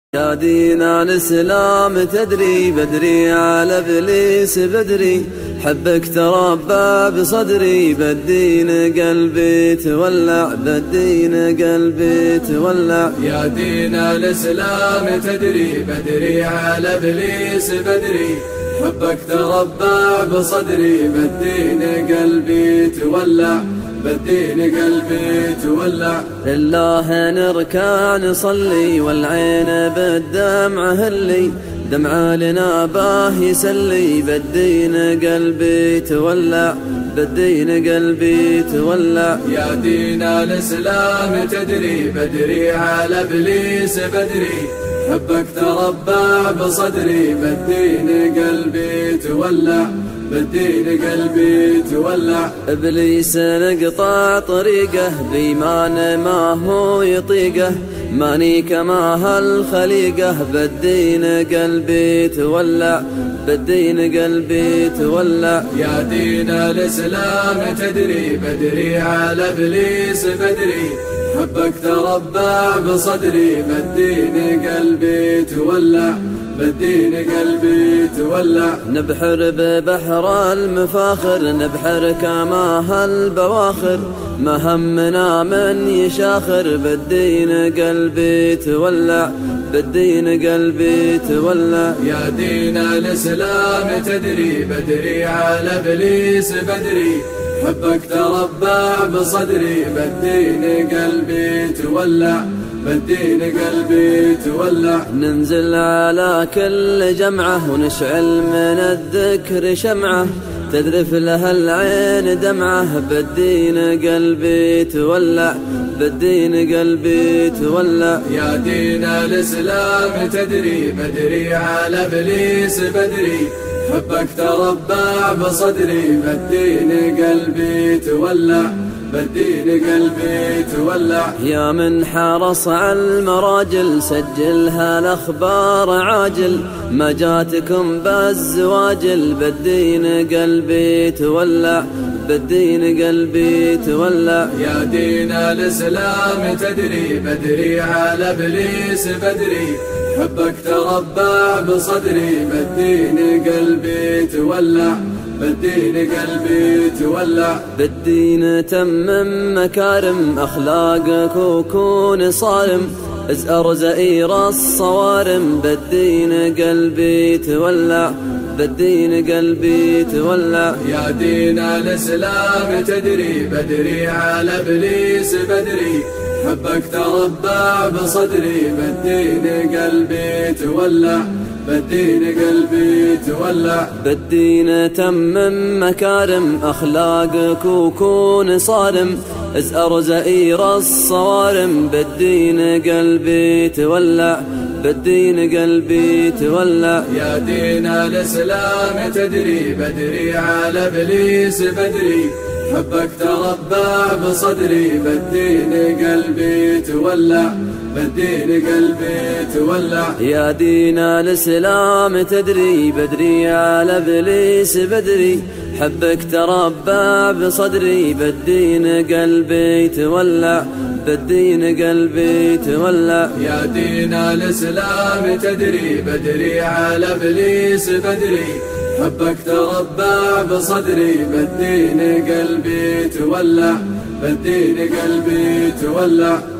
يا دين الإسلام تدري بدري على إبليس بدري، حبك تربى بصدري بالدين قلبي تولع، بالدين قلبي تولع. يا دين الإسلام تدري بدري على إبليس بدري، حبك تربى بصدري بالدين قلبي تولع، بالدين قلبي تولع. لله نركع نصلي والعين بالدمع هلي، دمع لنا باه يسلي بالدين قلبي تولع، بالدين قلبي تولع. يا دين الإسلام تدري بدري على إبليس بدري، حبك تربى بصدري بالدين قلبي تولع، بالدين قلبي تولع. إبليس نقطع طريقه بإيمان ما هو يطيقه، ماني كما هالخليقه بالدين قلبي تولع، بالدين قلبي تولع. يا دين الإسلام تدري بدري على إبليس بدري، حبك تربى بصدري بالدين قلبي تولع، بالدين قلبي تولع. نبحر ببحر المفاخر نبحر كما هالبواخر، ما همنا من يشاخر بالدين قلبي تولع، بالدين قلبي تولع. يا دين الإسلام تدري بدري على إبليس بدري، حبك تربى بصدري بالدين قلبي تولع، بالدين قلبي تولع. ننزل على كل جمعة ونشعل من الذكر شمعة، تذرف لها العين دمعة بالدين قلبي تولع، بالدين قلبي تولع. يا دين الإسلام تدري بدري على إبليس بدري، حبك تربى بصدري بالدين قلبي تولع، بالدين قلبي تولع. يا من حرص على المراجل سجلها الأخبار عاجل، ما جاتكم بالزواجل بالدين قلبي تولع، بالدين قلبي تولع. يا دين الإسلام تدري بدري على إبليس بدري، حبك تربى بصدري بالدين قلبي تولع، بالدين قلبي تولع. بالدين تمم مكارم أخلاقك وكون صارم، ازأر زئير الصوارم بالدين قلبي تولع، بالدين قلبي تولع. يا دين الإسلام تدري بدري على إبليس بدري، حبك تربى بصدري بالدين قلبي تولع، بالدين قلبي تولع. بالدين تمم مكارم أخلاقك وكون صارم، ازأر زئير الصوارم بالدين قلبي تولع، بالدين قلبي تولع. يا دين الإسلام تدري بدري على إبليس بدري، حبك تربى بصدري بالدين قلبي تولع، بالدين قلبي تولع. يا دين الإسلام تدري بدري على إبليس بدري، حبك تربى بصدري بالدين قلبي تولع، بالدين قلبي تولع. يا دين الإسلام تدري بدري على إبليس بدري، حبك تربى بصدري بالدين قلبي تولع، بالدين قلبي تولع.